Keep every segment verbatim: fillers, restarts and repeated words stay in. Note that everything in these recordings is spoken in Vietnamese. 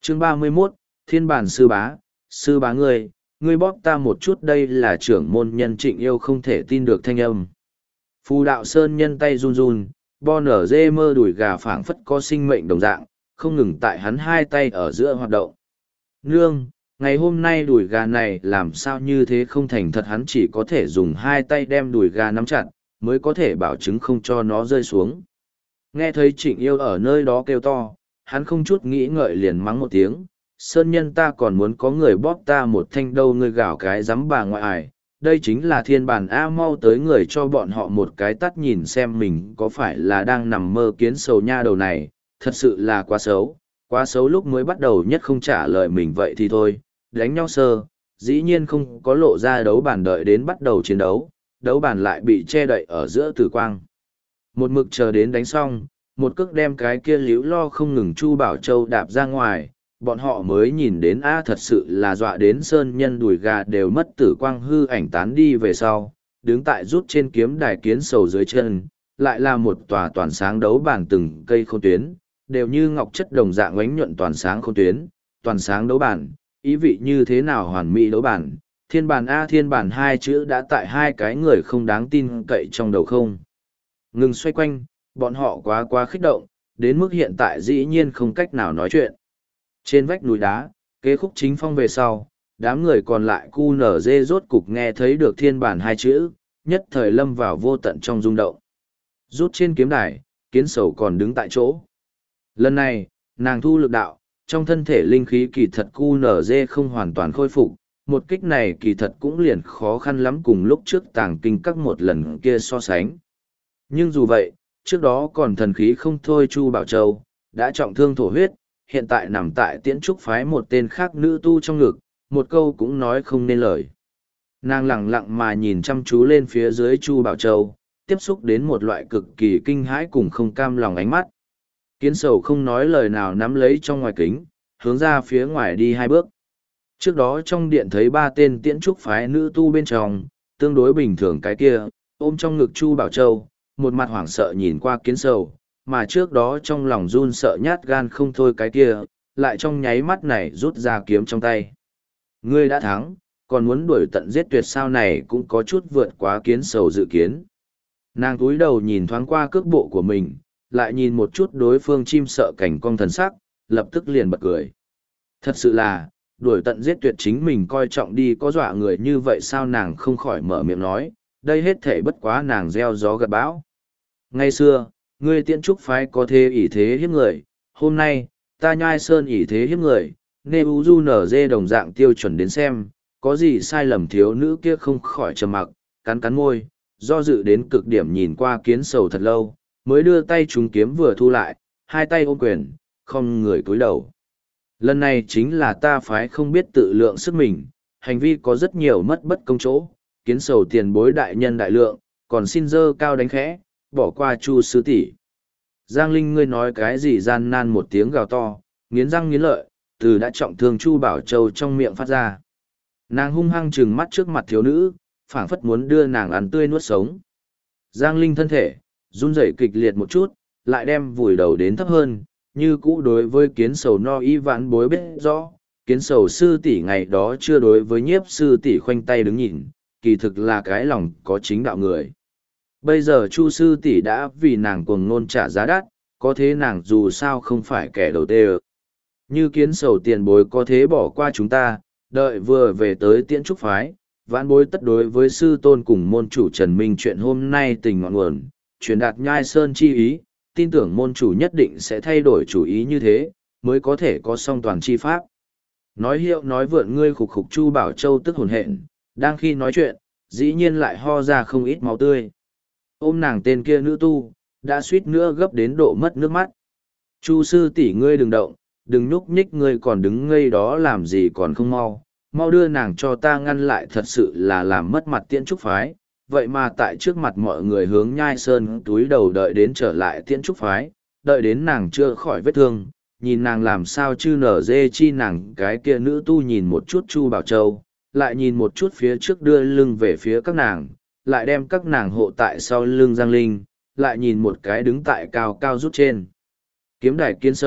Chương ba mươi 31, Thiên bản sư bá, sư bá ngươi, ngươi bóp ta một chút, đây là trưởng môn nhân Trịnh Yêu không thể tin được thanh âm. Phù đạo sơn nhân tay run run, bo nở dê mơ đùi gà phảng phất có sinh mệnh đồng dạng, không ngừng tại hắn hai tay ở giữa hoạt động. Nương, ngày hôm nay đùi gà này làm sao như thế không thành thật, hắn chỉ có thể dùng hai tay đem đùi gà nắm chặt, mới có thể bảo chứng không cho nó rơi xuống. Nghe thấy Trịnh Yêu ở nơi đó kêu to, hắn không chút nghĩ ngợi liền mắng một tiếng, sơn nhân ta còn muốn có người bóp ta một thanh đâu, ngươi gào cái dám bà ngoại ải, đây chính là thiên bản A, mau tới người cho bọn họ một cái tắt nhìn xem mình có phải là đang nằm mơ. Kiến sầu nha đầu này, thật sự là quá xấu, quá xấu, lúc mới bắt đầu nhất không trả lời mình vậy thì thôi, đánh nhau sơ, dĩ nhiên không có lộ ra đấu bản, đợi đến bắt đầu chiến đấu, đấu bản lại bị che đậy ở giữa tử quang. Một mực chờ đến đánh xong, một cước đem cái kia líu lo không ngừng Chu Bảo Châu đạp ra ngoài, bọn họ mới nhìn đến a thật sự là dọa đến sơn nhân đùi gà đều mất tử quang, hư ảnh tán đi về sau, đứng tại rút trên kiếm đài kiến sầu dưới chân, lại là một tòa toàn sáng đấu bản, từng cây khôn tuyến, đều như ngọc chất đồng dạng ánh nhuận, toàn sáng khôn tuyến, toàn sáng đấu bản, ý vị như thế nào hoàn mỹ đấu bản, thiên bản A, thiên bản hai chữ đã tại hai cái người không đáng tin cậy trong đầu không ngừng xoay quanh, bọn họ quá quá kích động, đến mức hiện tại dĩ nhiên không cách nào nói chuyện. Trên vách núi đá, kế khúc chính phong về sau, đám người còn lại cu nở dê rốt cục nghe thấy được thiên bản hai chữ, nhất thời lâm vào vô tận trong rung động. Rút trên kiếm đài, kiến sầu còn đứng tại chỗ. Lần này, nàng thu lực đạo, trong thân thể linh khí kỳ thật cu nở dê không hoàn toàn khôi phục, một kích này kỳ thật cũng liền khó khăn lắm cùng lúc trước tàng kinh các một lần kia so sánh. Nhưng dù vậy, trước đó còn thần khí không thôi Chu Bảo Châu, đã trọng thương thổ huyết, hiện tại nằm tại tiễn trúc phái một tên khác nữ tu trong ngực, một câu cũng nói không nên lời. Nàng lặng lặng mà nhìn chăm chú lên phía dưới Chu Bảo Châu, tiếp xúc đến một loại cực kỳ kinh hãi cùng không cam lòng ánh mắt. Kiến sầu không nói lời nào nắm lấy trong ngoài kính, hướng ra phía ngoài đi hai bước. Trước đó trong điện thấy ba tên tiễn trúc phái nữ tu bên trong, tương đối bình thường cái kia, ôm trong ngực Chu Bảo Châu, một mặt hoảng sợ nhìn qua kiến sầu, mà trước đó trong lòng run sợ nhát gan không thôi cái kia, lại trong nháy mắt này rút ra kiếm trong tay. Ngươi đã thắng, còn muốn đuổi tận giết tuyệt sao, này cũng có chút vượt quá kiến sầu dự kiến. Nàng cúi đầu nhìn thoáng qua cước bộ của mình, lại nhìn một chút đối phương chim sợ cảnh cong thần sắc, lập tức liền bật cười. Thật sự là, đuổi tận giết tuyệt chính mình coi trọng đi, có dọa người như vậy sao, nàng không khỏi mở miệng nói, đây hết thể bất quá nàng gieo gió gặt bão. Ngày xưa, ngươi tiễn trúc phái có thế ỷ thế hiếp người, hôm nay, ta nhai sơn ỷ thế hiếp người, nê u du nở dê đồng dạng tiêu chuẩn đến xem, có gì sai lầm. Thiếu nữ kia không khỏi trầm mặc, cắn cắn môi, do dự đến cực điểm nhìn qua kiến sầu thật lâu, mới đưa tay trúng kiếm vừa thu lại, hai tay ôm quyền, không người cúi đầu. Lần này chính là ta phái không biết tự lượng sức mình, hành vi có rất nhiều mất bất công chỗ, kiến sầu tiền bối đại nhân đại lượng, còn xin dơ cao đánh khẽ, bỏ qua Chu sư tỷ. Giang Linh ngươi nói cái gì, gian nan một tiếng gào to, nghiến răng nghiến lợi, từ đã trọng thương Chu Bảo Châu trong miệng phát ra. Nàng hung hăng trừng mắt trước mặt thiếu nữ, phảng phất muốn đưa nàng ăn tươi nuốt sống. Giang Linh thân thể, run rẩy kịch liệt một chút, lại đem vùi đầu đến thấp hơn, như cũ đối với kiến sầu no y vãn bối biết rõ, kiến sầu sư tỷ ngày đó chưa đối với nhiếp sư tỷ khoanh tay đứng nhìn, kỳ thực là cái lòng có chính đạo người. Bây giờ Chu sư tỷ đã vì nàng cuồng ngôn trả giá đắt, có thế nàng dù sao không phải kẻ đầu tê ơ. Như kiến sầu tiền bối có thế bỏ qua chúng ta, đợi vừa về tới tiễn trúc phái, vãn bối tất đối với sư tôn cùng môn chủ Trần Minh chuyện hôm nay tình ngọn nguồn, truyền đạt nhai sơn chi ý, tin tưởng môn chủ nhất định sẽ thay đổi chủ ý, như thế, mới có thể có song toàn chi pháp. Nói hiệu nói vượn ngươi khục khục Chu Bảo Châu tức hồn hện, đang khi nói chuyện, dĩ nhiên lại ho ra không ít máu tươi. Ôm nàng tên kia nữ tu, đã suýt nữa gấp đến độ mất nước mắt. Chu sư tỷ ngươi đừng động, đừng nhúc nhích, ngươi còn đứng ngây đó làm gì, còn không mau, mau đưa nàng cho ta ngăn lại, thật sự là làm mất mặt tiễn trúc phái. Vậy mà tại trước mặt mọi người hướng nhai sơn túi đầu, đợi đến trở lại tiễn trúc phái, đợi đến nàng chưa khỏi vết thương, nhìn nàng làm sao chứ nở dê chi. Nàng cái kia nữ tu nhìn một chút Chu Bảo Châu, lại nhìn một chút phía trước đưa lưng về phía các nàng, lại đem các nàng hộ tại sau lưng Giang Linh, lại nhìn một cái đứng tại cao cao rút trên kiếm đài kiến sầu,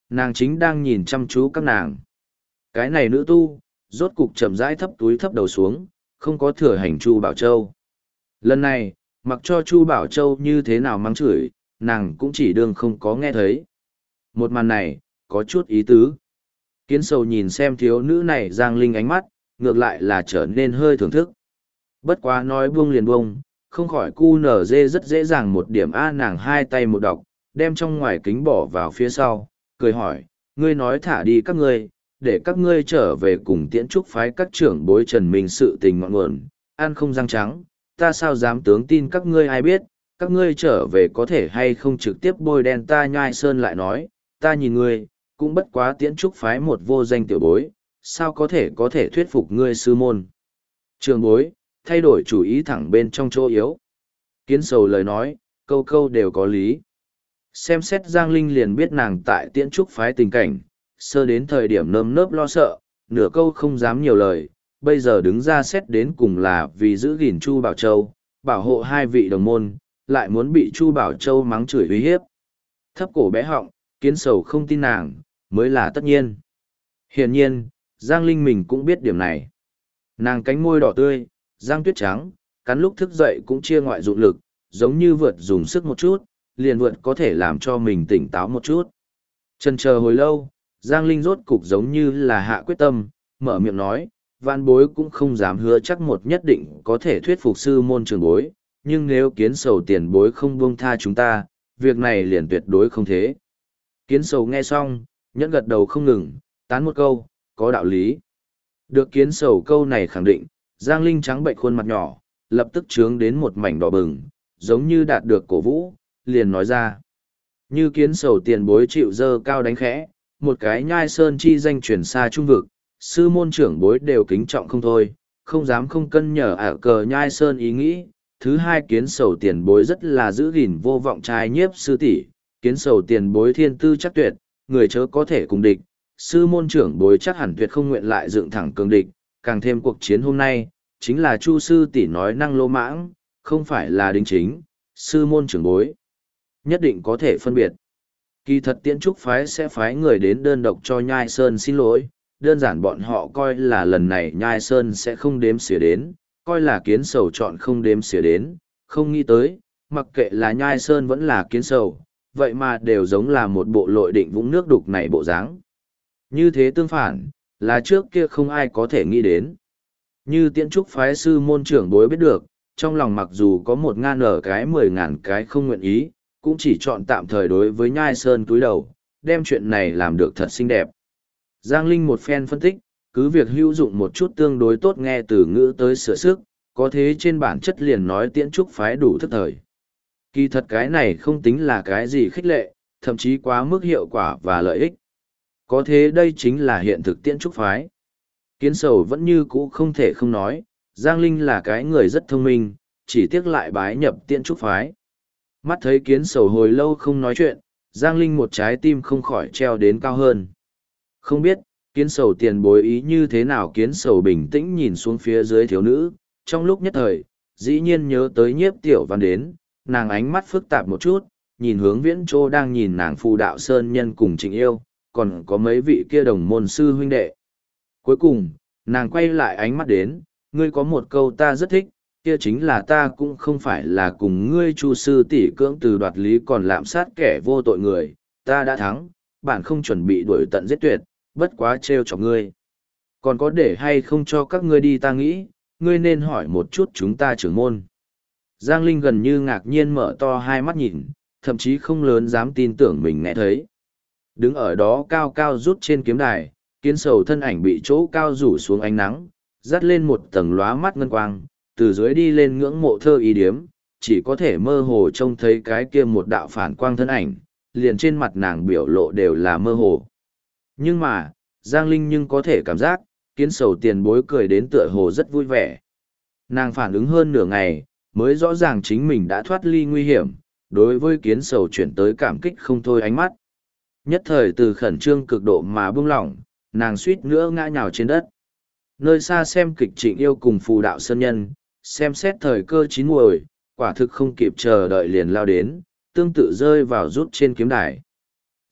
nàng chính đang nhìn chăm chú các nàng. Cái này nữ tu, rốt cục chậm rãi thấp túi thấp đầu xuống, không có thừa hành Chu Bảo Châu. Lần này, mặc cho Chu Bảo Châu như thế nào mắng chửi, nàng cũng chỉ đương không có nghe thấy. Một màn này, có chút ý tứ. Kiến sầu nhìn xem thiếu nữ này Giang Linh ánh mắt, ngược lại là trở nên hơi thưởng thức. Bất quá nói buông liền buông, không khỏi cu nở dê rất dễ dàng một điểm A nàng hai tay một đọc, đem trong ngoài kính bỏ vào phía sau, cười hỏi, ngươi nói thả đi các ngươi, để các ngươi trở về cùng tiễn trúc phái các trưởng bối Trần Minh sự tình ngọn nguồn, ăn không răng trắng, ta sao dám tướng tin các ngươi ai biết, các ngươi trở về có thể hay không trực tiếp bôi đen ta Nhai Sơn lại nói, ta nhìn ngươi, cũng bất quá tiễn trúc phái một vô danh tiểu bối, sao có thể có thể thuyết phục ngươi sư môn. Trường bối, thay đổi chủ ý thẳng bên trong chỗ yếu. Kiến sầu lời nói, câu câu đều có lý. Xem xét Giang Linh liền biết nàng tại tiễn trúc phái tình cảnh, sơ đến thời điểm nơm nớp lo sợ, nửa câu không dám nhiều lời, bây giờ đứng ra xét đến cùng là vì giữ gìn Chu Bảo Châu, bảo hộ hai vị đồng môn, lại muốn bị Chu Bảo Châu mắng chửi uy hiếp. Thấp cổ bé họng, kiến sầu không tin nàng, mới là tất nhiên. Hiển nhiên, Giang Linh mình cũng biết điểm này. Nàng cánh môi đỏ tươi, răng tuyết trắng, cắn lúc thức dậy cũng chia ngoại dụng lực, giống như vượt dùng sức một chút, liền vượt có thể làm cho mình tỉnh táo một chút. Chần chờ hồi lâu, Giang Linh rốt cục giống như là hạ quyết tâm, mở miệng nói, vạn bối cũng không dám hứa chắc một nhất định có thể thuyết phục sư môn trường bối, nhưng nếu kiến sầu tiền bối không buông tha chúng ta, việc này liền tuyệt đối không thế. Kiến sầu nghe xong, nhẫn gật đầu không ngừng, tán một câu, có đạo lý. Được kiến sầu câu này khẳng định, Giang Linh trắng bệnh khuôn mặt nhỏ, lập tức trướng đến một mảnh đỏ bừng, giống như đạt được cổ vũ, liền nói ra. Như kiến sầu tiền bối chịu dơ cao đánh khẽ, một cái Nhai Sơn chi danh truyền xa trung vực, sư môn trưởng bối đều kính trọng không thôi, không dám không cân nhở ả cờ Nhai Sơn ý nghĩ. Thứ hai kiến sầu tiền bối rất là giữ gìn vô vọng trai nhiếp sư tỷ, kiến sầu tiền bối thiên tư chắc tuyệt, người chớ có thể cùng địch, sư môn trưởng bối chắc hẳn tuyệt không nguyện lại dựng thẳng cường địch, càng thêm cuộc chiến hôm nay, chính là Chu sư tỷ nói năng lô mãng, không phải là đính chính, sư môn trưởng bối. Nhất định có thể phân biệt. Kỳ thật tiễn trúc phái sẽ phái người đến đơn độc cho Nhai Sơn xin lỗi, đơn giản bọn họ coi là lần này Nhai Sơn sẽ không đếm xỉa đến, coi là kiến sầu chọn không đếm xỉa đến, không nghĩ tới, mặc kệ là Nhai Sơn vẫn là kiến sầu, vậy mà đều giống là một bộ lội định vũng nước đục này bộ dáng. Như thế tương phản, là trước kia không ai có thể nghĩ đến. Như tiễn trúc phái sư môn trưởng bối biết được, trong lòng mặc dù có một ngàn ở cái mười ngàn cái không nguyện ý, cũng chỉ chọn tạm thời đối với Nhai Sơn túi đầu, đem chuyện này làm được thật xinh đẹp. Giang Linh một phen phân tích, cứ việc hữu dụng một chút tương đối tốt nghe từ ngữ tới sửa sức, có thế trên bản chất liền nói tiễn trúc phái đủ thức thời. Kỳ thật cái này không tính là cái gì khích lệ, thậm chí quá mức hiệu quả và lợi ích. Có thế đây chính là hiện thực tiễn trúc phái. Kiến sầu vẫn như cũ không thể không nói, Giang Linh là cái người rất thông minh, chỉ tiếc lại bái nhập tiễn trúc phái. Mắt thấy kiến sầu hồi lâu không nói chuyện, Giang Linh một trái tim không khỏi treo đến cao hơn. Không biết, kiến sầu tiền bối ý như thế nào kiến sầu bình tĩnh nhìn xuống phía dưới thiếu nữ, trong lúc nhất thời, dĩ nhiên nhớ tới nhiếp tiểu văn đến, nàng ánh mắt phức tạp một chút, nhìn hướng viễn trô đang nhìn nàng phù đạo sơn nhân cùng Trịnh Yêu, còn có mấy vị kia đồng môn sư huynh đệ. Cuối cùng, nàng quay lại ánh mắt đến, ngươi có một câu ta rất thích, kia chính là ta cũng không phải là cùng ngươi Chu sư tỷ cưỡng từ đoạt lý còn lạm sát kẻ vô tội người, ta đã thắng, bạn không chuẩn bị đuổi tận giết tuyệt, bất quá trêu chọc ngươi. Còn có để hay không cho các ngươi đi ta nghĩ, ngươi nên hỏi một chút chúng ta trưởng môn. Giang Linh gần như ngạc nhiên mở to hai mắt nhìn, thậm chí không lớn dám tin tưởng mình nghe thấy. Đứng ở đó cao cao rút trên kiếm đài, kiến sầu thân ảnh bị chỗ cao rủ xuống ánh nắng, dắt lên một tầng lóa mắt ngân quang, từ dưới đi lên ngưỡng mộ thơ ý điếm, chỉ có thể mơ hồ trông thấy cái kia một đạo phản quang thân ảnh, liền trên mặt nàng biểu lộ đều là mơ hồ. Nhưng mà, Giang Linh nhưng có thể cảm giác, kiến sầu tiền bối cười đến tựa hồ rất vui vẻ. Nàng phản ứng hơn nửa ngày, mới rõ ràng chính mình đã thoát ly nguy hiểm, đối với kiến sầu chuyển tới cảm kích không thôi ánh mắt. Nhất thời từ khẩn trương cực độ mà buông lỏng, nàng suýt nữa ngã nhào trên đất. Nơi xa xem kịch Trịnh Yêu cùng phù đạo sơn nhân, xem xét thời cơ chín muồi, quả thực không kịp chờ đợi liền lao đến, tương tự rơi vào rút trên kiếm đài.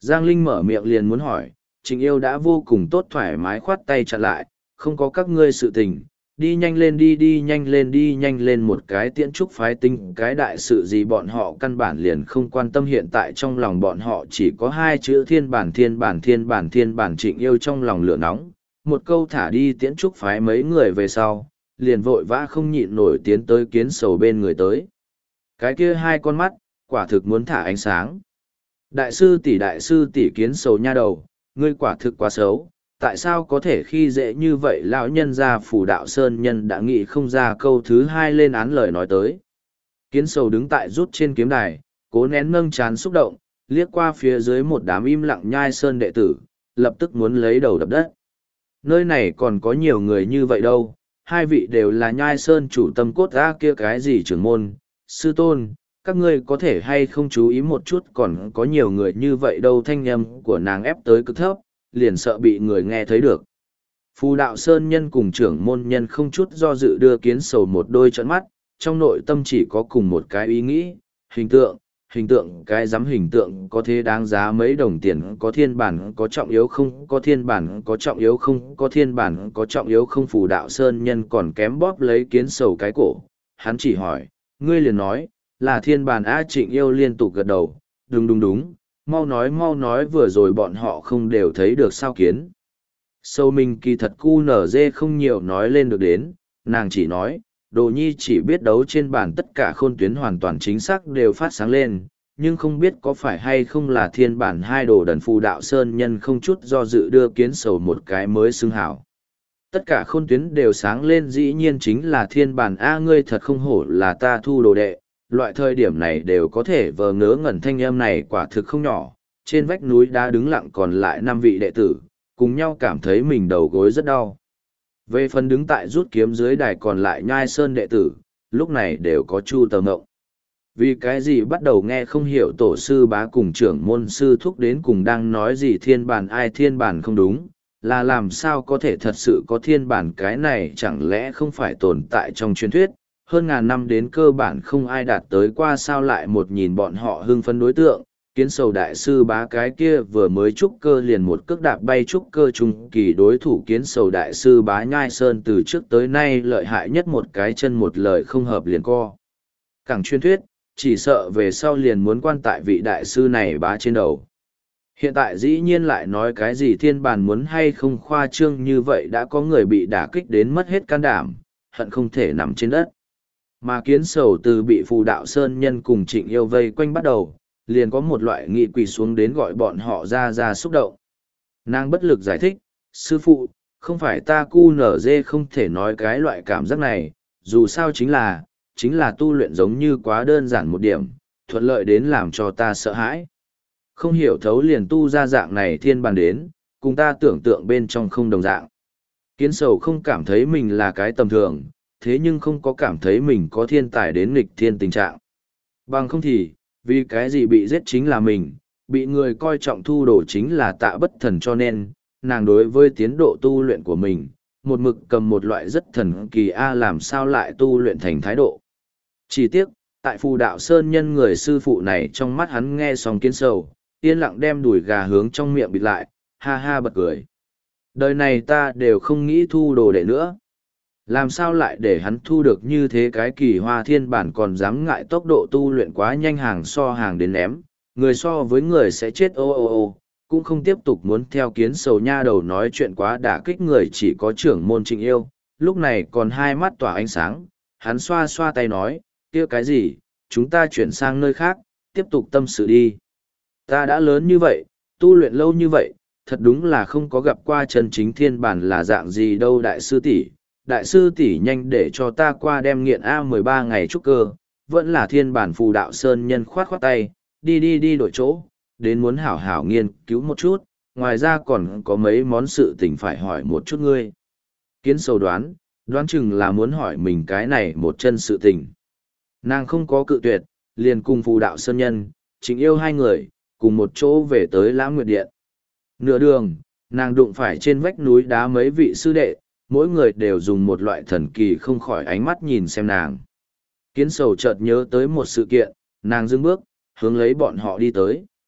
Giang Linh mở miệng liền muốn hỏi, Trịnh Yêu đã vô cùng tốt thoải mái khoát tay chặn lại, không có các ngươi sự tình, đi nhanh lên đi đi nhanh lên đi nhanh lên một cái tiễn trúc phái tinh cái đại sự gì bọn họ căn bản liền không quan tâm hiện tại trong lòng bọn họ chỉ có hai chữ thiên bản thiên bản thiên bản thiên bản Trịnh Yêu trong lòng lửa nóng, một câu thả đi tiễn trúc phái mấy người về sau, liền vội vã không nhịn nổi tiến tới kiến sầu bên người tới. Cái kia hai con mắt, quả thực muốn thả ánh sáng. Đại sư tỷ đại sư tỷ kiến sầu nha đầu, ngươi quả thực quá xấu, tại sao có thể khi dễ như vậy lão nhân gia phủ đạo sơn nhân đã nghĩ không ra câu thứ hai lên án lời nói tới. Kiến sầu đứng tại rút trên kiếm đài, cố nén nâng chán xúc động, liếc qua phía dưới một đám im lặng nhai sơn đệ tử, lập tức muốn lấy đầu đập đất. Nơi này còn có nhiều người như vậy đâu, hai vị đều là nhai sơn chủ tâm cốt ra kia cái gì trưởng môn, sư tôn, các ngươi có thể hay không chú ý một chút còn có nhiều người như vậy đâu thanh âm của nàng ép tới cực thấp, liền sợ bị người nghe thấy được. Phù đạo sơn nhân cùng trưởng môn nhân không chút do dự đưa kiến sầu một đôi trận mắt, trong nội tâm chỉ có cùng một cái ý nghĩ, hình tượng, hình tượng cái dám hình tượng có thế đáng giá mấy đồng tiền có thiên bản có trọng yếu không có thiên bản có trọng yếu không có thiên bản có trọng yếu không phù đạo sơn nhân còn kém bóp lấy kiến sầu cái cổ. Hắn chỉ hỏi, ngươi liền nói, là thiên bản A Trịnh Yêu liên tục gật đầu, đúng đúng đúng, mau nói mau nói vừa rồi bọn họ không đều thấy được sao kiến. Sâu mình kỳ thật cu nở dê không nhiều nói lên được đến, nàng chỉ nói, Đồ Nhi chỉ biết đấu trên bàn tất cả khôn tuyến hoàn toàn chính xác đều phát sáng lên, nhưng không biết có phải hay không là thiên bản hai đồ đần phù đạo sơn nhân không chút do dự đưa kiến sầu một cái mới xưng hảo. Tất cả khôn tuyến đều sáng lên dĩ nhiên chính là thiên bản A ngươi thật không hổ là ta thu đồ đệ, loại thời điểm này đều có thể vờ ngớ ngẩn thanh âm này quả thực không nhỏ, trên vách núi đá đứng lặng còn lại năm vị đệ tử, cùng nhau cảm thấy mình đầu gối rất đau. Về phần đứng tại rút kiếm dưới đài còn lại nhai sơn đệ tử, lúc này đều có chu tờ ngộng. Vì cái gì bắt đầu nghe không hiểu tổ sư bá cùng trưởng môn sư thúc đến cùng đang nói gì thiên bản ai thiên bản không đúng, là làm sao có thể thật sự có thiên bản cái này chẳng lẽ không phải tồn tại trong truyền thuyết, hơn ngàn năm đến cơ bản không ai đạt tới qua sao lại một nhìn bọn họ hưng phấn đối tượng. Kiến sầu đại sư bá cái kia vừa mới trúc cơ liền một cước đạp bay trúc cơ trung kỳ đối thủ kiến sầu đại sư bá nhai sơn từ trước tới nay lợi hại nhất một cái chân một lời không hợp liền co. Càng truyền thuyết, chỉ sợ về sau liền muốn quan tại vị đại sư này bá trên đầu. Hiện tại dĩ nhiên lại nói cái gì thiên bản muốn hay không khoa trương như vậy đã có người bị đả kích đến mất hết can đảm, hận không thể nằm trên đất. Mà kiến sầu từ bị phù đạo sơn nhân cùng Trịnh Yêu vây quanh bắt đầu, liền có một loại nghị quỳ xuống đến gọi bọn họ ra ra xúc động. Nàng bất lực giải thích, sư phụ, không phải ta cu nở dê không thể nói cái loại cảm giác này, dù sao chính là, chính là tu luyện giống như quá đơn giản một điểm, thuận lợi đến làm cho ta sợ hãi. Không hiểu thấu liền tu ra dạng này thiên bàn đến, cùng ta tưởng tượng bên trong không đồng dạng. Kiến sầu không cảm thấy mình là cái tầm thường, thế nhưng không có cảm thấy mình có thiên tài đến nghịch thiên tình trạng. Bằng không thì, vì cái gì bị giết chính là mình, bị người coi trọng thu đồ chính là tạ bất thần cho nên, nàng đối với tiến độ tu luyện của mình, một mực cầm một loại rất thần kỳ A làm sao lại tu luyện thành thái độ. Chỉ tiếc, tại phù đạo sơn nhân người sư phụ này trong mắt hắn nghe xong kiến sầu, yên lặng đem đùi gà hướng trong miệng bịt lại, ha ha bật cười. Đời này ta đều không nghĩ thu đồ đệ nữa. Làm sao lại để hắn thu được như thế cái kỳ hoa thiên bản còn dám ngại tốc độ tu luyện quá nhanh hàng so hàng đến ném, người so với người sẽ chết ô ô ô, cũng không tiếp tục muốn theo kiến sầu nha đầu nói chuyện quá đả kích người chỉ có trưởng môn Trịnh Yêu, lúc này còn hai mắt tỏa ánh sáng, hắn xoa xoa tay nói, kia cái gì, chúng ta chuyển sang nơi khác, tiếp tục tâm sự đi. Ta đã lớn như vậy, tu luyện lâu như vậy, thật đúng là không có gặp qua chân chính thiên bản là dạng gì đâu đại sư tỷ. Đại sư tỷ nhanh để cho ta qua đem nghiện A mười ba ngày trúc cơ, vẫn là thiên bản phù đạo sơn nhân khoát khoát tay, đi đi đi đổi chỗ, đến muốn hảo hảo nghiên cứu một chút, ngoài ra còn có mấy món sự tình phải hỏi một chút ngươi. Kiến sầu đoán, đoán chừng là muốn hỏi mình cái này một chân sự tình. Nàng không có cự tuyệt, liền cùng phù đạo sơn nhân, Trịnh Yêu hai người, cùng một chỗ về tới Lãng Nguyệt Điện. Nửa đường, nàng đụng phải trên vách núi đá mấy vị sư đệ, mỗi người đều dùng một loại thần kỳ không khỏi ánh mắt nhìn xem nàng. Kiến sầu chợt nhớ tới một sự kiện, nàng dừng bước, hướng lấy bọn họ đi tới.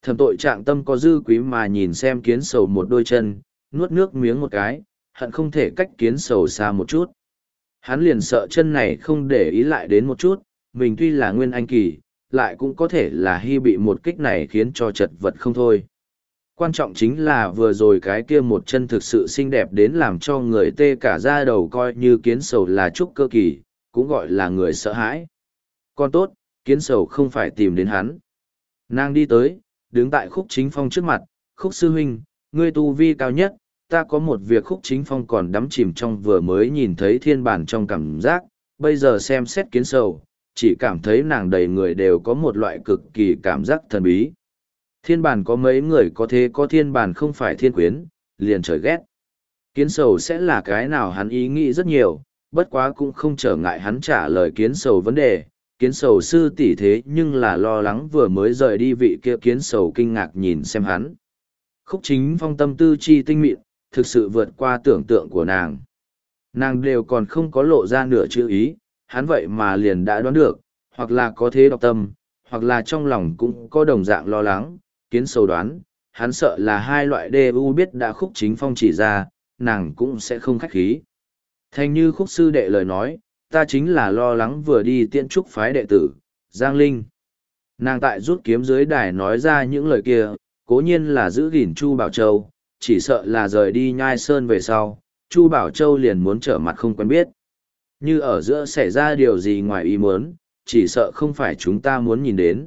Thẩm tội trạng tâm có dư quý mà nhìn xem kiến sầu một đôi chân, nuốt nước miếng một cái, hận không thể cách kiến sầu xa một chút. Hắn liền sợ chân này không để ý lại đến một chút, mình tuy là nguyên anh kỳ, lại cũng có thể là hy bị một kích này khiến cho chật vật không thôi. Quan trọng chính là vừa rồi cái kia một chân thực sự xinh đẹp đến làm cho người tê cả da đầu, coi như kiến sầu là trúc cơ kỳ, cũng gọi là người sợ hãi. Còn tốt, kiến sầu không phải tìm đến hắn. Nàng đi tới, đứng tại Khúc Chính Phong trước mặt, Khúc sư huynh, ngươi tu vi cao nhất, ta có một việc. Khúc Chính Phong còn đắm chìm trong vừa mới nhìn thấy thiên bản trong cảm giác, bây giờ xem xét kiến sầu, chỉ cảm thấy nàng đầy người đều có một loại cực kỳ cảm giác thần bí. Thiên bản có mấy người có thế, có thiên bản không phải thiên quyến, liền trời ghét. Kiến sầu sẽ là cái nào hắn ý nghĩ rất nhiều, bất quá cũng không trở ngại hắn trả lời kiến sầu vấn đề. Kiến sầu sư tỷ thế nhưng là lo lắng vừa mới rời đi vị kia. Kiến sầu kinh ngạc nhìn xem hắn. Khúc Chính Phong tâm tư chi tinh mịn, thực sự vượt qua tưởng tượng của nàng. Nàng đều còn không có lộ ra nửa chữ ý, hắn vậy mà liền đã đoán được, hoặc là có thế độc tâm, hoặc là trong lòng cũng có đồng dạng lo lắng. Kiến sầu đoán, hắn sợ là hai loại đê u biết đã Khúc Chính Phong chỉ ra, nàng cũng sẽ không khách khí. Thành như Khúc sư đệ lời nói, ta chính là lo lắng vừa đi tiễn trúc phái đệ tử, Giang Linh. Nàng tại rút kiếm dưới đài nói ra những lời kia, cố nhiên là giữ gìn Chu Bảo Châu, chỉ sợ là rời đi Nhai Sơn về sau, Chu Bảo Châu liền muốn trở mặt không quen biết. Như ở giữa xảy ra điều gì ngoài ý muốn, chỉ sợ không phải chúng ta muốn nhìn đến.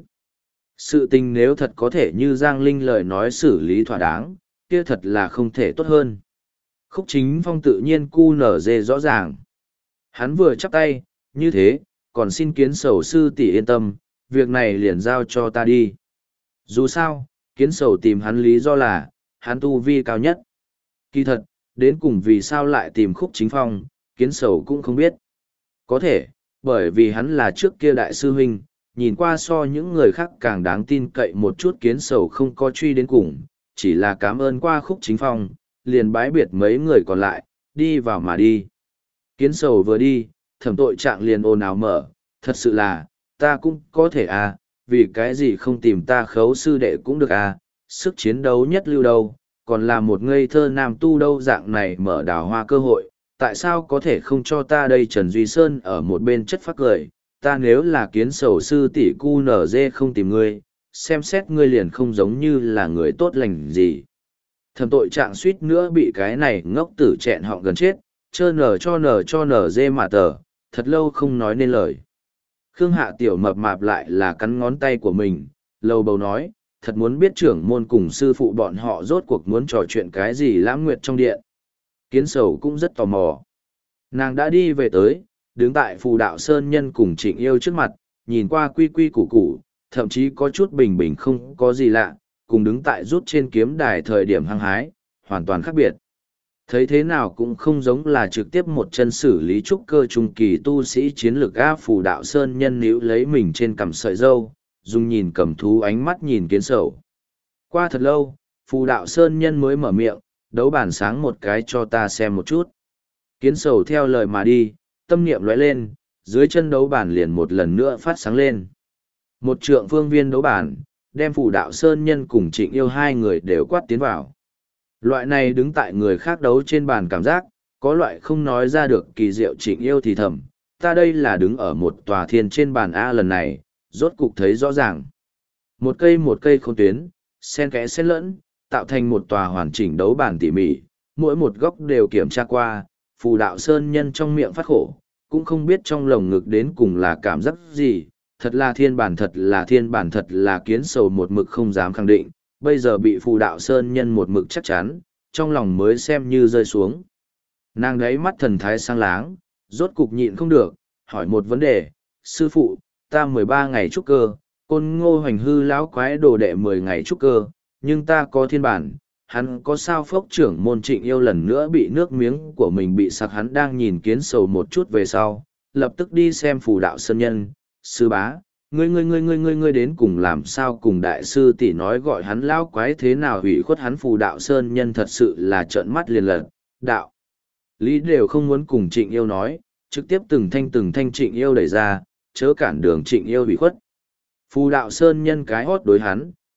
Sự tình nếu thật có thể như Giang Linh lời nói xử lý thỏa đáng, kia thật là không thể tốt hơn. Khúc Chính Phong tự nhiên cu nở dê rõ ràng. Hắn vừa chắp tay, như thế, còn xin kiến sầu sư tỷ yên tâm, việc này liền giao cho ta đi. Dù sao, kiến sầu tìm hắn lý do là, hắn tu vi cao nhất. Kỳ thật, đến cùng vì sao lại tìm Khúc Chính Phong, kiến sầu cũng không biết. Có thể, bởi vì hắn là trước kia đại sư huynh, nhìn qua so những người khác càng đáng tin cậy một chút. Kiến sầu không có truy đến cùng, chỉ là cảm ơn qua Khúc Chính Phong, liền bái biệt mấy người còn lại, đi vào mà đi. Kiến sầu vừa đi, thẩm tội trạng liền ồn ào mở, thật sự là, ta cũng có thể à, vì cái gì không tìm ta Khấu sư đệ cũng được à, sức chiến đấu nhất lưu đâu, còn là một ngây thơ nam tu đâu, dạng này mở đào hoa cơ hội, tại sao có thể không cho ta đây. Trần Duy Sơn ở một bên chất phát cười, ta nếu là kiến sầu sư tỷ cu nở dê không tìm ngươi, xem xét ngươi liền không giống như là người tốt lành gì. Thẩm tội trạng suýt nữa bị cái này ngốc tử chẹn họng gần chết, chơ nở cho nở cho nở dê mà tờ, thật lâu không nói nên lời. Khương Hạ tiểu mập mạp lại là cắn ngón tay của mình, lầu bầu nói, thật muốn biết trưởng môn cùng sư phụ bọn họ rốt cuộc muốn trò chuyện cái gì lãng nguyệt trong điện. Kiến sầu cũng rất tò mò. Nàng đã đi về tới, đứng tại Phù Đạo Sơn Nhân cùng Trịnh Yêu trước mặt, nhìn qua quy quy củ củ, thậm chí có chút bình bình không có gì lạ, cùng đứng tại rút trên kiếm đài thời điểm hăng hái, hoàn toàn khác biệt. Thấy thế nào cũng không giống là trực tiếp một chân xử lý trúc cơ trung kỳ tu sĩ chiến lược. A Phù Đạo Sơn Nhân níu lấy mình trên cằm sợi dâu, dùng nhìn cầm thú ánh mắt nhìn kiến sầu. Qua thật lâu, Phù Đạo Sơn Nhân mới mở miệng, đấu bản sáng một cái cho ta xem một chút. Kiến sầu theo lời mà đi, tâm niệm lóe lên, dưới chân đấu bản liền một lần nữa phát sáng lên. Một trượng phương viên đấu bản, đem Phù Đạo Sơn Nhân cùng Trịnh Yêu hai người đều quát tiến vào. Loại này đứng tại người khác đấu trên bàn cảm giác, có loại không nói ra được kỳ diệu. Trịnh Yêu thì thầm, ta đây là đứng ở một tòa thiên trên bàn A, lần này, rốt cục thấy rõ ràng. Một cây một cây khôn tuyến, xen kẽ xen lẫn, tạo thành một tòa hoàn chỉnh đấu bản tỉ mỉ, mỗi một góc đều kiểm tra qua. Phù Đạo Sơn Nhân trong miệng phát khổ, cũng không biết trong lồng ngực đến cùng là cảm giác gì, thật là thiên bản, thật là thiên bản, thật là kiến sầu một mực không dám khẳng định, bây giờ bị Phù Đạo Sơn Nhân một mực chắc chắn, trong lòng mới xem như rơi xuống. Nàng đấy mắt thần thái sang láng, rốt cục nhịn không được, hỏi một vấn đề, sư phụ, ta mười ba ngày trúc cơ, Côn Ngô Hoành hư lão quái đồ đệ mười ngày trúc cơ, nhưng ta có thiên bản, hắn có sao? Phốc trưởng môn Trịnh Yêu lần nữa bị nước miếng của mình bị sặc. Hắn đang nhìn kiến sầu một chút về sau, lập tức đi xem Phù Đạo Sơn Nhân, sư bá, ngươi ngươi ngươi ngươi ngươi ngươi đến cùng làm sao cùng đại sư tỷ nói gọi hắn lão quái thế nào hủy khuất hắn. Phù Đạo Sơn Nhân thật sự là trợn mắt liền lật, đạo lý đều không muốn cùng Trịnh Yêu nói, trực tiếp từng thanh từng thanh Trịnh Yêu đẩy ra, chớ cản đường Trịnh Yêu hủy khuất. Phù Đạo Sơn Nhân cái hót đối hắn,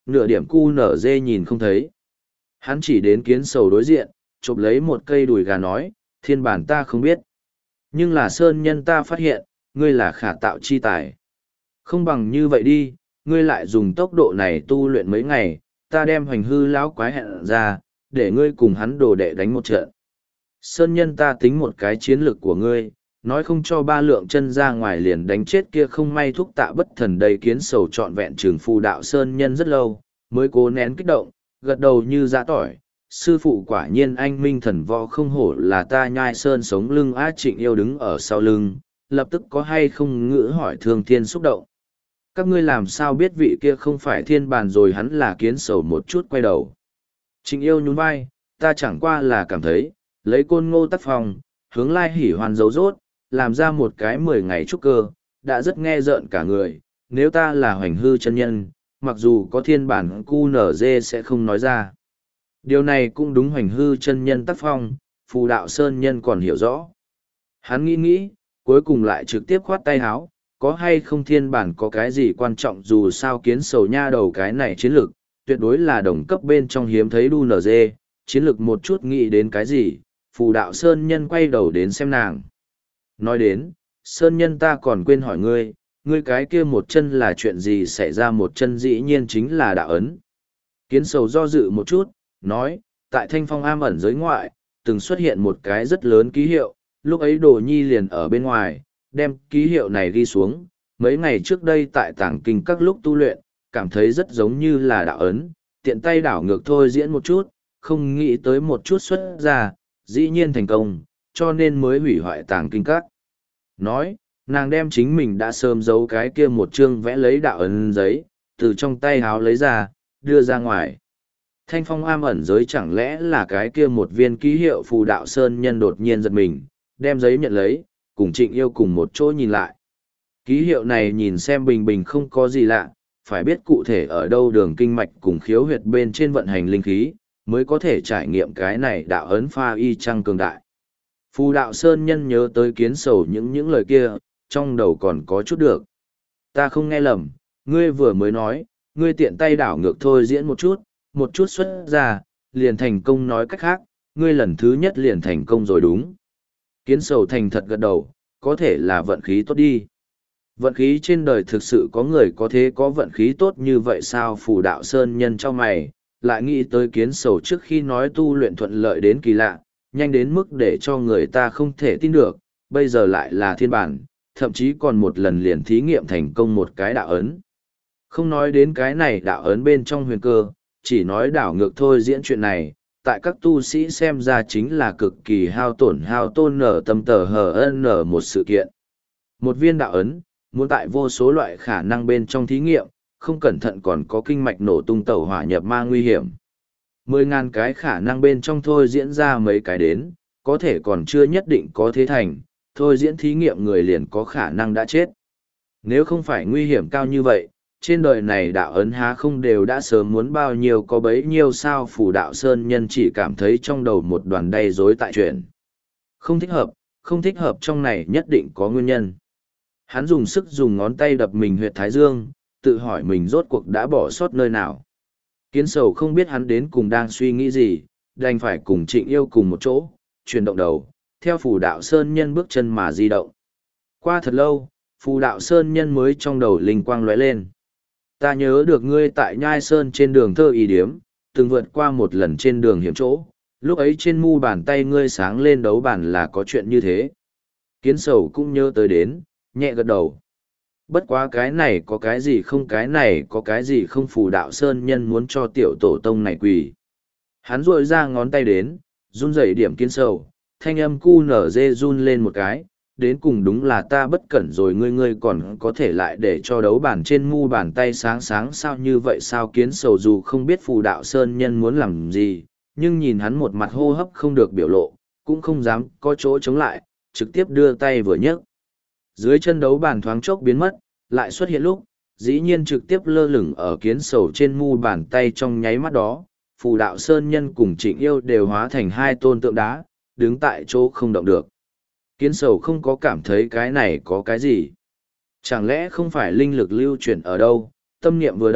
nửa điểm cu nở dê nhìn không thấy. Hắn chỉ đến kiến sầu đối diện, chụp lấy một cây đùi gà nói, thiên bản ta không biết. Nhưng là sơn nhân ta phát hiện, ngươi là khả tạo chi tài. Không bằng như vậy đi, ngươi lại dùng tốc độ này tu luyện mấy ngày, ta đem hoành hư lão quái hẹn ra, để ngươi cùng hắn đồ đệ đánh một trận. Sơn nhân ta tính một cái chiến lược của ngươi, nói không cho ba lượng chân ra ngoài liền đánh chết kia không may thúc tạ bất thần đầy kiến sầu trọn vẹn trường phù đạo Sơn nhân rất lâu, mới cố nén kích động, gật đầu như giã tỏi. Sư phụ quả nhiên anh minh thần võ không hổ là ta nhai sơn sống lưng á. Trịnh Yêu đứng ở sau lưng, lập tức có hay không ngữ hỏi Thương Thiên xúc động. Các ngươi làm sao biết vị kia không phải thiên bàn rồi? Hắn là kiến sầu một chút quay đầu. Trịnh Yêu nhún vai, ta chẳng qua là cảm thấy, lấy côn ngô tác phong, hướng lai hỉ hoàn dấu rốt, làm ra một cái mười ngày trúc cơ, đã rất nghe rợn cả người. Nếu ta là hoành hư chân nhân, mặc dù có thiên bản cu nở dê sẽ không nói ra. Điều này cũng đúng, hoành hư chân nhân tác phong, phù đạo sơn nhân còn hiểu rõ. Hắn nghĩ nghĩ, cuối cùng lại trực tiếp khoát tay háo, có hay không thiên bản có cái gì quan trọng, dù sao kiến sầu nha đầu cái này chiến lược, tuyệt đối là đồng cấp bên trong hiếm thấy đu nở dê, chiến lược một chút nghĩ đến cái gì, phù đạo sơn nhân quay đầu đến xem nàng. Nói đến, sơn nhân ta còn quên hỏi ngươi, ngươi cái kia một chân là chuyện gì xảy ra? Một chân dĩ nhiên chính là đạo ấn. Kiến sầu do dự một chút, nói, tại thanh phong am ẩn giới ngoại, từng xuất hiện một cái rất lớn ký hiệu, lúc ấy Đồ Nhi liền ở bên ngoài, đem ký hiệu này ghi xuống, mấy ngày trước đây tại tảng kinh các lúc tu luyện, cảm thấy rất giống như là đạo ấn, tiện tay đảo ngược thôi diễn một chút, không nghĩ tới một chút xuất ra, dĩ nhiên thành công, cho nên mới hủy hoại tảng kinh các. Nói, nàng đem chính mình đã sớm giấu cái kia một chương vẽ lấy đạo ấn giấy, từ trong tay háo lấy ra, đưa ra ngoài. Thanh phong am ẩn giới chẳng lẽ là cái kia một viên ký hiệu? Phù đạo sơn nhân đột nhiên giật mình, đem giấy nhận lấy, cùng Trịnh Yêu cùng một chỗ nhìn lại. Ký hiệu này nhìn xem bình bình không có gì lạ, phải biết cụ thể ở đâu đường kinh mạch cùng khiếu huyệt bên trên vận hành linh khí, mới có thể trải nghiệm cái này đạo ấn pha y chăng cường đại. Phù đạo sơn nhân nhớ tới kiến sầu những những lời kia, trong đầu còn có chút được. Ta không nghe lầm, ngươi vừa mới nói, ngươi tiện tay đảo ngược thôi diễn một chút, một chút xuất ra, liền thành công. Nói cách khác, ngươi lần thứ nhất liền thành công rồi đúng. Kiến sầu thành thật gật đầu, có thể là vận khí tốt đi. Vận khí trên đời thực sự có người có thế có vận khí tốt như vậy sao? Phù đạo sơn nhân cho mày, lại nghĩ tới kiến sầu trước khi nói tu luyện thuận lợi đến kỳ lạ, nhanh đến mức để cho người ta không thể tin được, bây giờ lại là thiên bản, thậm chí còn một lần liền thí nghiệm thành công một cái đạo ấn. Không nói đến cái này đạo ấn bên trong huyền cơ, chỉ nói đảo ngược thôi diễn chuyện này, tại các tu sĩ xem ra chính là cực kỳ hao tổn hao tôn nở tâm tờ hờ nở một sự kiện. Một viên đạo ấn, muốn tại vô số loại khả năng bên trong thí nghiệm, không cẩn thận còn có kinh mạch nổ tung tẩu hỏa nhập ma nguy hiểm. Mười ngàn cái khả năng bên trong thôi diễn ra mấy cái đến, có thể còn chưa nhất định có thế thành, thôi diễn thí nghiệm người liền có khả năng đã chết. Nếu không phải nguy hiểm cao như vậy, trên đời này đạo ấn há không đều đã sớm muốn bao nhiêu có bấy nhiêu sao? Phù đạo sơn nhân chỉ cảm thấy trong đầu một đoàn đầy rối tại chuyện. Không thích hợp, không thích hợp, trong này nhất định có nguyên nhân. Hắn dùng sức dùng ngón tay đập mình huyệt thái dương, tự hỏi mình rốt cuộc đã bỏ sót nơi nào. Kiến sầu không biết hắn đến cùng đang suy nghĩ gì, đành phải cùng Trịnh Yêu cùng một chỗ, chuyển động đầu, theo phù đạo sơn nhân bước chân mà di động. Qua thật lâu, phù đạo sơn nhân mới trong đầu linh quang lóe lên. Ta nhớ được ngươi tại Nhai Sơn trên đường thơ y điếm, từng vượt qua một lần trên đường hiểm chỗ, lúc ấy trên mu bàn tay ngươi sáng lên đấu bàn là có chuyện như thế. Kiến sầu cũng nhớ tới đến, nhẹ gật đầu. Bất quá cái này có cái gì không, cái này có cái gì không? Phù đạo sơn nhân muốn cho tiểu tổ tông này quỳ. Hắn rội ra ngón tay đến, run rẩy điểm kiến sầu, thanh âm cu nở dê run lên một cái, đến cùng đúng là ta bất cẩn rồi, ngươi ngươi còn có thể lại để cho đấu bàn trên mu bàn tay sáng sáng sao như vậy sao? Kiến sầu dù không biết phù đạo sơn nhân muốn làm gì, nhưng nhìn hắn một mặt hô hấp không được biểu lộ, cũng không dám có chỗ chống lại, trực tiếp đưa tay vừa nhấc. Dưới chân đấu bàn thoáng chốc biến mất, lại xuất hiện lúc, dĩ nhiên trực tiếp lơ lửng ở kiến sầu trên mu bàn tay. Trong nháy mắt đó, phù đạo sơn nhân cùng Trịnh Yêu đều hóa thành hai tôn tượng đá, đứng tại chỗ không động được. Kiến sầu không có cảm thấy cái này có cái gì. Chẳng lẽ không phải linh lực lưu chuyển ở đâu, tâm niệm vừa động,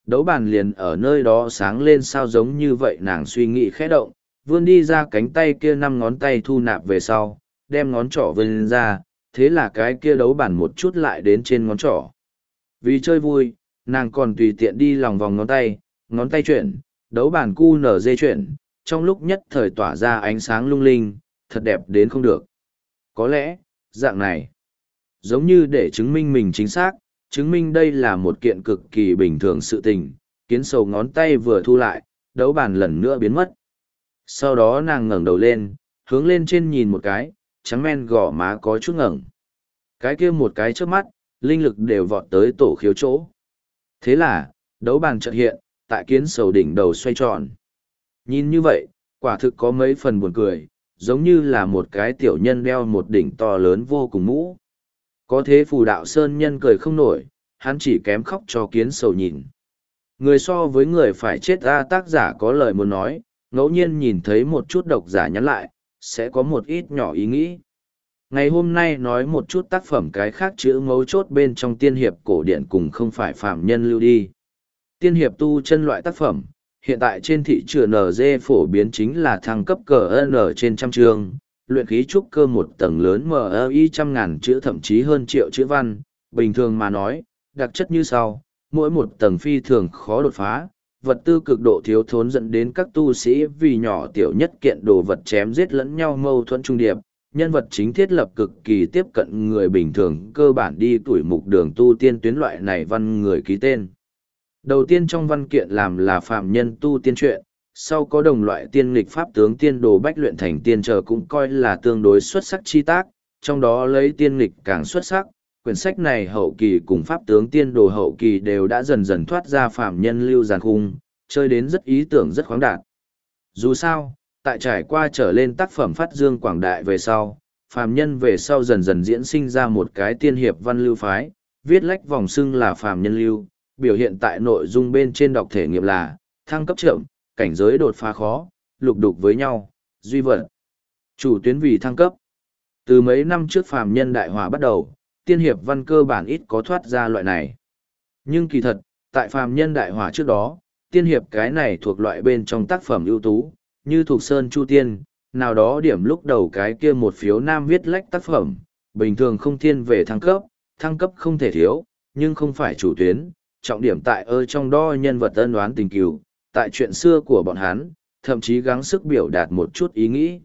đấu bàn liền ở nơi đó sáng lên sao giống như vậy nàng suy nghĩ khẽ động, vươn đi ra cánh tay kia năm ngón tay thu nạp về sau, đem ngón trỏ vươn ra, thế là cái kia đấu bàn một chút lại đến trên ngón trỏ. Vì chơi vui, nàng còn tùy tiện đi lòng vòng ngón tay, ngón tay chuyển, đấu bàn cu nở dê chuyển, trong lúc nhất thời tỏa ra ánh sáng lung linh, thật đẹp đến không được. Có lẽ, dạng này, giống như để chứng minh mình chính xác, chứng minh đây là một kiện cực kỳ bình thường sự tình, kiến sầu ngón tay vừa thu lại, đấu bàn lần nữa biến mất. Sau đó nàng ngẩng đầu lên, hướng lên trên nhìn một cái, trắng men gò má có chút ngẩng. Cái kia một cái trước mắt, linh lực đều vọt tới tổ khiếu chỗ. Thế là, đấu bàn chợt hiện, tại kiến sầu đỉnh đầu xoay tròn. Nhìn như vậy, quả thực có mấy phần buồn cười, giống như là một cái tiểu nhân đeo một đỉnh to lớn vô cùng mũ. Có thế phù đạo sơn nhân cười không nổi, hắn chỉ kém khóc cho kiến sầu nhìn. Người so với người phải chết ra tác giả có lời muốn nói, ngẫu nhiên nhìn thấy một chút độc giả nhắn lại, sẽ có một ít nhỏ ý nghĩ. Ngày hôm nay nói một chút tác phẩm cái khác chữ mấu chốt bên trong tiên hiệp cổ điển cùng không phải phạm nhân lưu đi. Tiên hiệp tu chân loại tác phẩm, hiện tại trên thị trường en giê phổ biến chính là thăng cấp cờ N trên trăm chương, luyện khí trúc cơ một tầng lớn em e i trăm ngàn chữ thậm chí hơn triệu chữ văn, bình thường mà nói, đặc chất như sau, mỗi một tầng phi thường khó đột phá, vật tư cực độ thiếu thốn dẫn đến các tu sĩ vì nhỏ tiểu nhất kiện đồ vật chém giết lẫn nhau mâu thuẫn trung điệp, nhân vật chính thiết lập cực kỳ tiếp cận người bình thường cơ bản đi tuổi mục đường tu tiên tuyến loại này văn người ký tên. Đầu tiên trong văn kiện làm là phạm nhân tu tiên truyện, sau có đồng loại tiên nghịch pháp tướng tiên đồ bách luyện thành tiên chờ cũng coi là tương đối xuất sắc chi tác, trong đó lấy tiên nghịch càng xuất sắc. Quyển sách này hậu kỳ cùng pháp tướng tiên đồ hậu kỳ đều đã dần dần thoát ra phạm nhân lưu giàn khung, chơi đến rất ý tưởng rất khoáng đạt. Dù sao, tại trải qua trở lên tác phẩm phát dương quảng đại về sau, phàm nhân về sau dần dần diễn sinh ra một cái tiên hiệp văn lưu phái, viết lách vòng xưng là phàm nhân lưu, biểu hiện tại nội dung bên trên đọc thể nghiệm là thăng cấp chậm, cảnh giới đột phá khó, lục đục với nhau, duy vật. Chủ tuyến vì thăng cấp. Từ mấy năm trước phàm nhân đại hòa bắt đầu, tiên hiệp văn cơ bản ít có thoát ra loại này. Nhưng kỳ thật, tại phàm nhân đại hòa trước đó, tiên hiệp cái này thuộc loại bên trong tác phẩm ưu tú, như thuộc Sơn Chu Tiên, nào đó điểm lúc đầu cái kia một phiếu nam viết lách tác phẩm, bình thường không thiên về thăng cấp, thăng cấp không thể thiếu, nhưng không phải chủ tuyến, trọng điểm tại ơ trong đo nhân vật ân oán tình cừu, tại chuyện xưa của bọn hắn, thậm chí gắng sức biểu đạt một chút ý nghĩ.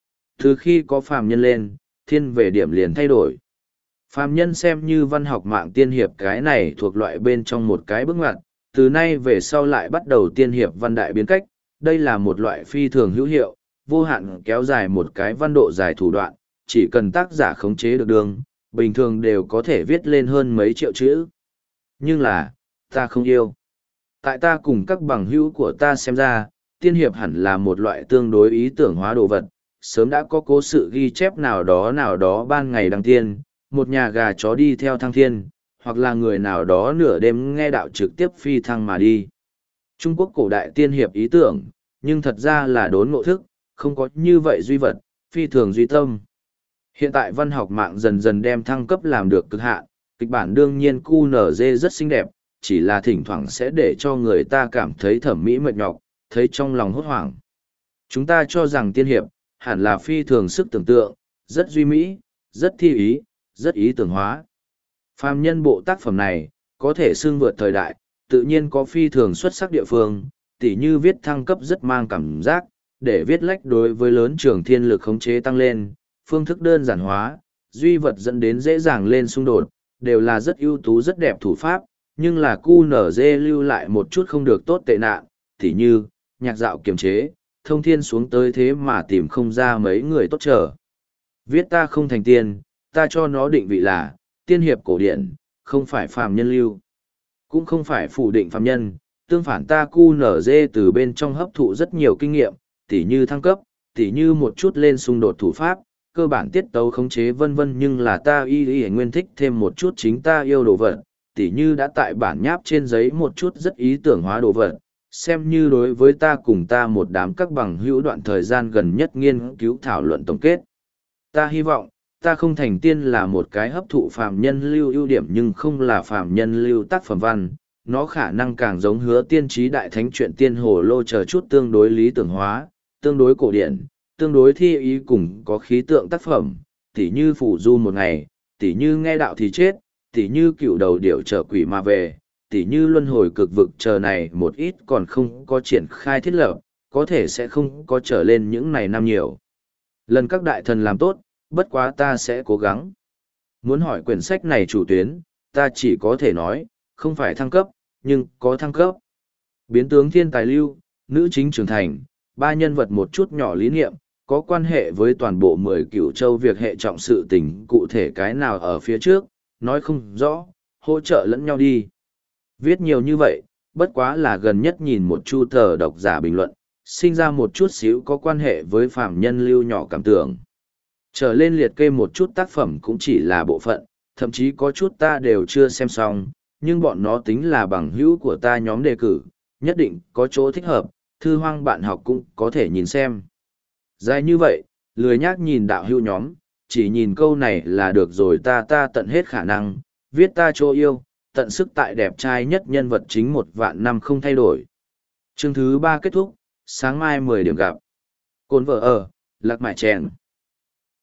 Từ khi có phàm nhân lên, thiên về điểm liền thay đổi. Phàm nhân xem như văn học mạng tiên hiệp cái này thuộc loại bên trong một cái bước ngoặt, từ nay về sau lại bắt đầu tiên hiệp văn đại biến cách, đây là một loại phi thường hữu hiệu, vô hạn kéo dài một cái văn độ dài thủ đoạn, chỉ cần tác giả khống chế được đường, bình thường đều có thể viết lên hơn mấy triệu chữ. Nhưng là, ta không yêu. Tại ta cùng các bằng hữu của ta xem ra, tiên hiệp hẳn là một loại tương đối ý tưởng hóa đồ vật, sớm đã có cố sự ghi chép nào đó nào đó ban ngày đăng tiên, một nhà gà chó đi theo thăng thiên, hoặc là người nào đó nửa đêm nghe đạo trực tiếp phi thăng mà đi. Trung Quốc cổ đại tiên hiệp ý tưởng, nhưng thật ra là đốn ngộ thức, không có như vậy duy vật, phi thường duy tâm. Hiện tại văn học mạng dần dần đem thăng cấp làm được cực hạn, kịch bản đương nhiên cu nở dê rất xinh đẹp, chỉ là thỉnh thoảng sẽ để cho người ta cảm thấy thẩm mỹ mệt nhọc, thấy trong lòng hốt hoảng. Chúng ta cho rằng tiên hiệp, hẳn là phi thường sức tưởng tượng, rất duy mỹ, rất thi ý, rất ý tưởng hóa. Phàm nhân bộ tác phẩm này, có thể xưng vượt thời đại, tự nhiên có phi thường xuất sắc địa phương, tỉ như viết thăng cấp rất mang cảm giác, để viết lách đối với lớn trường thiên lực khống chế tăng lên, phương thức đơn giản hóa, duy vật dẫn đến dễ dàng lên xung đột, đều là rất ưu tú rất đẹp thủ pháp, nhưng là cu nở dê lưu lại một chút không được tốt tệ nạn, tỉ như, nhạc dạo kiềm chế, thông thiên xuống tới thế mà tìm không ra mấy người tốt trở. Viết ta không thành tiên, ta cho nó định vị là, tiên hiệp cổ điển, không phải phàm nhân lưu. Cũng không phải phủ định phàm nhân, tương phản ta cu nở dê từ bên trong hấp thụ rất nhiều kinh nghiệm, tỉ như thăng cấp, tỉ như một chút lên xung đột thủ pháp, cơ bản tiết tấu khống chế vân vân nhưng là ta y y nguyên thích thêm một chút chính ta yêu đồ vật, tỉ như đã tại bản nháp trên giấy một chút rất ý tưởng hóa đồ vật, xem như đối với ta cùng ta một đám các bằng hữu đoạn thời gian gần nhất nghiên cứu thảo luận tổng kết. Ta hy vọng, ta không thành tiên là một cái hấp thụ phàm nhân lưu ưu điểm nhưng không là phàm nhân lưu tác phẩm văn, nó khả năng càng giống hứa tiên trí đại thánh truyện tiên hồ lô chờ chút tương đối lý tưởng hóa, tương đối cổ điển, tương đối thi ý cùng có khí tượng tác phẩm, tỉ như phủ du một ngày, tỉ như nghe đạo thì chết, tỉ như cựu đầu điểu trở quỷ mà về, tỉ như luân hồi cực vực chờ này một ít còn không có triển khai thiết lập, có thể sẽ không có trở lên những này năm nhiều. Lần các đại thần làm tốt, bất quá ta sẽ cố gắng. Muốn hỏi quyển sách này chủ tuyến, ta chỉ có thể nói, không phải thăng cấp, nhưng có thăng cấp. Biến tướng thiên tài lưu, nữ chính trưởng thành, ba nhân vật một chút nhỏ lý niệm, có quan hệ với toàn bộ mười cửu châu việc hệ trọng sự tình cụ thể cái nào ở phía trước, nói không rõ, hỗ trợ lẫn nhau đi. Viết nhiều như vậy, bất quá là gần nhất nhìn một chu tờ độc giả bình luận, sinh ra một chút xíu có quan hệ với phạm nhân lưu nhỏ cảm tưởng. Trở lên liệt kê một chút tác phẩm cũng chỉ là bộ phận, thậm chí có chút ta đều chưa xem xong, nhưng bọn nó tính là bằng hữu của ta nhóm đề cử, nhất định có chỗ thích hợp, thư hoang bạn học cũng có thể nhìn xem. Dài như vậy, lười nhác nhìn đạo hữu nhóm, chỉ nhìn câu này là được rồi, ta ta tận hết khả năng, viết ta chỗ yêu, tận sức tại đẹp trai nhất nhân vật chính một vạn năm không thay đổi. Chương thứ ba kết thúc, sáng mai mười điểm gặp. Cồn vợ ở, lạc mại chèn.